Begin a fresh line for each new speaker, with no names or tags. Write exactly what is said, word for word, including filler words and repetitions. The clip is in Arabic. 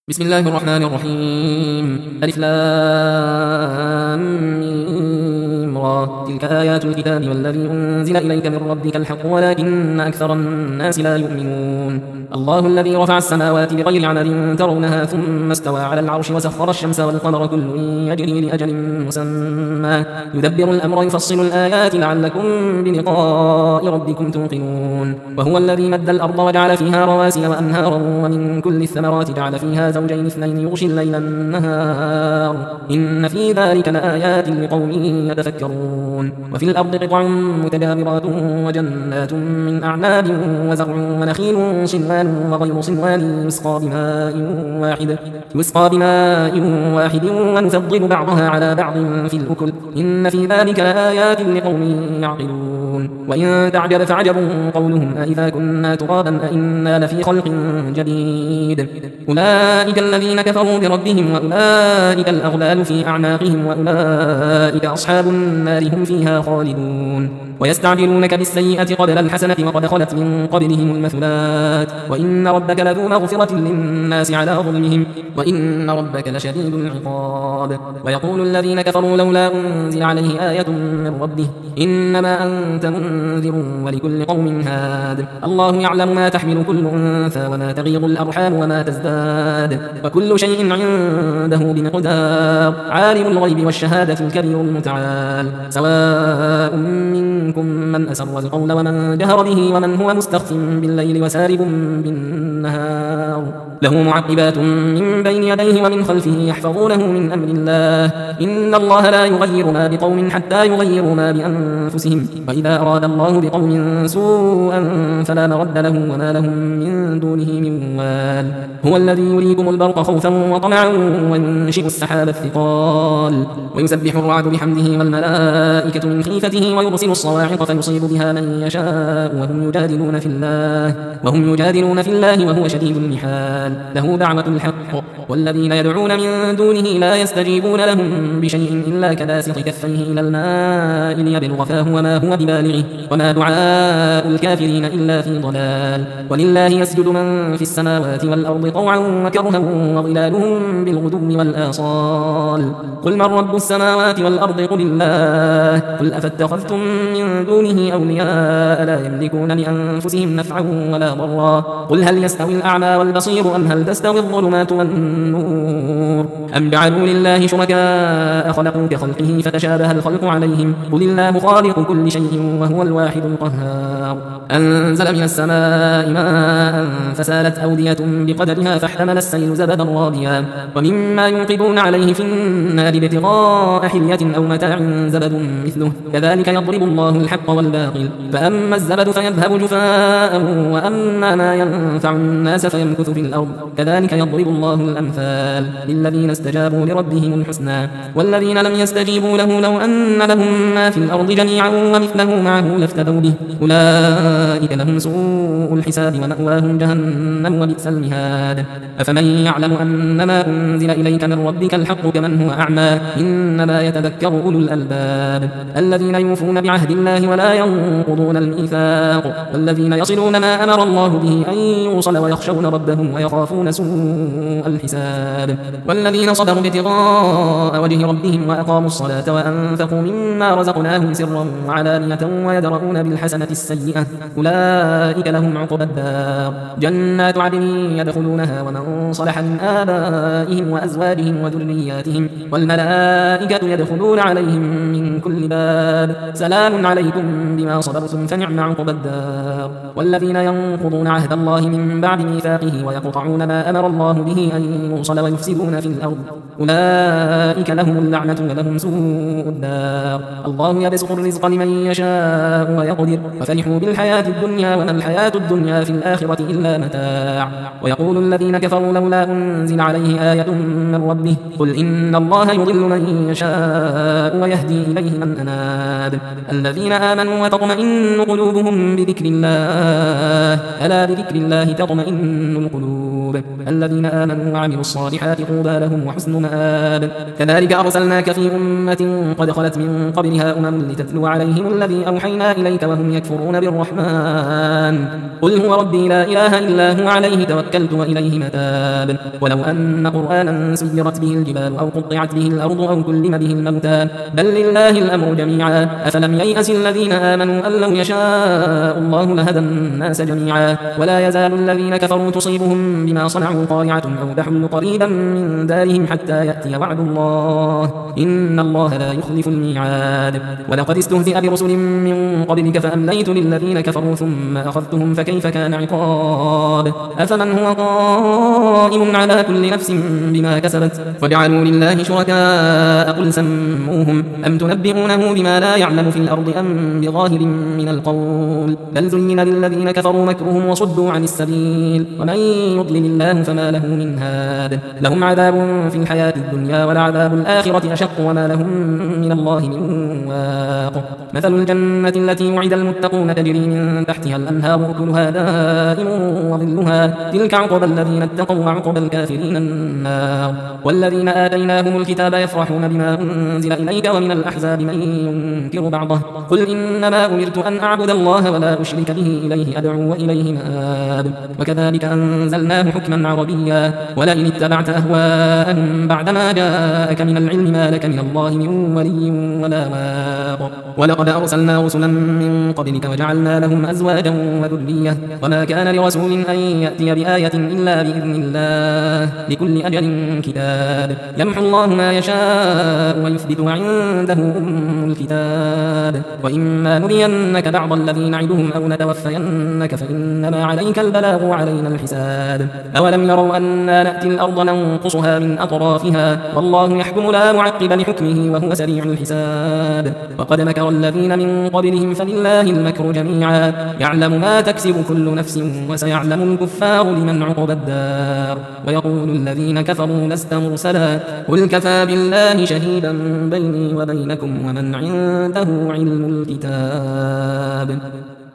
بسم الله الرحمن الرحيم ألف لام ميم را تلك آيات الكتاب والذي أنزل إليك من ربك الحق ولكن أكثر الناس لا يؤمنون الله الذي رفع السماوات بغير عمد ترونها ثم استوى على العرش وسخر الشمس والقمر كل يجري لأجل مسمى يدبر الأمر يفصل الآيات لعلكم بلقاء ربكم توقنون وهو الذي مد الأرض وجعل فيها رواسي وأنهارا ومن كل الثمرات جعل فيها زوجين اثنين يغشي الليل النهار إن في ذلك لآيات لقوم يتفكرون وفي الأرض قطع متجاورات وجنات من أعناب وزرع ونخيل صنوان وغير صنوان يسقى بماء واحد يسقى بماء واحد ونفضل بعضها على بعض في الأكل إن في ذلك لآيات لقوم يعقلون وإن تعجب فعجب قولهم أإذا كنا ترابا أإنا لفي خلق جديد أولئك الذين كفروا بربهم وأولئك الأغلال في أعناقهم وأولئك أصحاب النار هم فيها خالدون ويستعجلونك بالسيئة قبل الحسنة وقد خلت من قبلهم المثلات وإن ربك لذو مغفرة للناس على ظلمهم وإن ربك لشديد العقاب ويقول الذين كفروا لولا أنزل عليه آية من ربه إنما أنت منذر ولكل قوم هاد الله يعلم ما تحمل كل أنثى وما تغيض الأرحام وما تزداد وكل شيء عنده بمقدار عالم الغيب والشهادة الكبير المتعال سواء منكم من أسر القول ومن جهر به ومن هو مستخف بالليل وسارب بالنهار له معقبات من بين يديه ومن خلفه يحفظونه من أمر الله إن الله لا يغير ما بقوم حتى يغيروا ما بأنفسهم وإذا أراد الله بقوم سوءا فلا مرد له وما لهم من دونه من وال هو الذي يريكم البرق خوفا وطمعا وينشئ السحاب الثقال ويسبح الرعد بحمده والملائكة من خيفته ويرسل الصواعق فيصيب بها من يشاء وهم يجادلون في الله وهم يجادلون في الله وهو شديد المحال له دعوة الحق والذين يدعون من دونه لا يستجيبون لهم بشيء إلا كباسط كفيه إلى الماء ليبلغ فاه وما هو ببالغه وما دعاء الكافرين إلا في ضلال ولله يسجد من في السماوات والأرض طوعا وكرها وظلالهم بالغدو والآصال قل من رب السماوات والأرض قل الله قل أفاتخذتم من دونه أولياء لا يملكون لأنفسهم نفعا ولا ضرا قل هل يستوي الأعمى والبصير أم هل تستوي الظلمات والنور أم جعلوا لله شركاء خلقوا كخلقه فتشابه الخلق عليهم قل الله خالق كل شيء وهو الواحد القهار أنزل من السماء ماء فسالت أودية بقدرها فاحتمل السيل زبدا رابيا ومما يوقدون عليه في النار ابتغاء حلية أو متاع زبد مثله كذلك يضرب الله الحق والباطل فأما الزبد فيذهب جفاء وأما ما ينفع الناس فيمكث في الأرض كذلك يضرب الله الأمثال للذين استجابوا لربهم الحسنى والذين لم يستجيبوا له لو أن لهم ما في الأرض جميعا ومثله معه لافتدوا به أولئك لهم سوء الحساب ومأواهم جهنم وبئس المهاد أفمن يعلم أنما أنزل إليك من ربك الحق كمن هو أعمى إنما يتذكر أولو الألباب الذين يوفون بعهد الله ولا ينقضون الميثاق والذين يصلون ما أمر الله به أن يوصل ويخشون ربهم ويخافون سوء الحساب والذين صبروا ابتغاء وجه ربهم وأقاموا الصلاة وأنفقوا مما رزقناهم سرا وعلانية ويدرؤون بالحسنة السيئة أولئك لهم عقبى الدار جنات عدن يدخلونها ومن صلح من آبائهم وأزواجهم وذرياتهم والملائكة يدخلون عليهم من كل باب سلام عليكم بما صبرتم فنعم عقبى الدار والذين ينقضون عهد الله من بعد ميثاقه ويقطعون ما أمر الله به أن يوصل ويفسدون في الأرض أولئك لهم اللعنة ولهم سوء الدار الله يبسط الرزق لمن يشاء ويقدر وفرحوا بالحياة الدنيا وما الحياة الدنيا في الآخرة إلا متاع ويقول الذين كفروا لولا أنزل عليه آية من ربه قل إن الله يضل من يشاء ويهدي إليه من أناب الذين آمنوا وتطمئن قلوبهم بذكر الله ألا بذكر الله تطمئن القلوب القلوب الذين آمنوا وعملوا الصالحات طوبى لهم وحسن مآب كذلك أرسلناك في أمة قد خلت من قبلها أمم لتتلو عليهم الذي أوحينا إليك وهم يكفرون بالرحمن قل هو ربي لا إله إلا هو عليه توكلت وإليه متاب ولو أن قرآنا سيرت به الجبال أو قطعت به الأرض أو كلم به الموتى بل لله الأمر جميعا أفلم ييأس الذين آمنوا أن لو يشاء الله لهدى الناس جميعا ولا يزال الذين كفروا تصيبهم بما صنعوا قارعة أو تحل قريبا من دارهم حتى يأتي وعد الله إن الله لا يخلف الميعاد ولقد استهزئ برسل من قبلك فأمليت للذين كفروا ثم أخذتهم فكيف كان عقاب أفمن هو قائم على كل نفس بما كسبت وجعلوا لله شركاء قل سموهم أم تنبئونه بما لا يعلم في الأرض أم بظاهر من القول بل زين للذين كفروا مكرهم وصدوا عن السبيل ومن يضلل الله فما له من هاد لهم عذاب في الحياة الدنيا ولعذاب الآخرة أشق وما لهم من الله من واق مثل الجنة التي وعد المتقون تجري من تحتها الأنهار أكلها دائم وظلها تلك عقبى الذين اتقوا وعقبى الكافرين النار والذين آتيناهم الكتاب يفرحون بما أنزل إليك ومن الأحزاب من ينكر بعضه قل إنما أمرت أن أعبد الله ولا أشرك به إليه أدعو وإليه مآب وكذلك أنزلناه حكما عربيا ولئن اتبعت أهواءهم بعدما جاءك من العلم ما لك من الله من ولي ولا واق ولقد أرسلنا رسلا من قبلك وجعلنا لهم أزواجا وذرية وما كان لرسول أن يأتي بآية إلا بإذن الله لكل أجل كتاب يمحو الله ما يشاء ويثبت وعنده أم الكتاب وإما نرينك بعض الذي نعدهم أو نتوفينك فإنما عليك البلاغ وعلينا الحساب أولم يروا أنا نأتي الأرض ننقصها من أطرافها والله يحكم لا معقب لحكمه وهو سريع الحساب وقد مكر الذين من قبلهم فلله المكر جميعا يعلم ما تكسب كل نفس وسيعلم الكفار لمن عقب الدار ويقول الذين كفروا لست مرسلا قل كفى بالله شهيدا بيني وبينكم ومن عنده علم الكتاب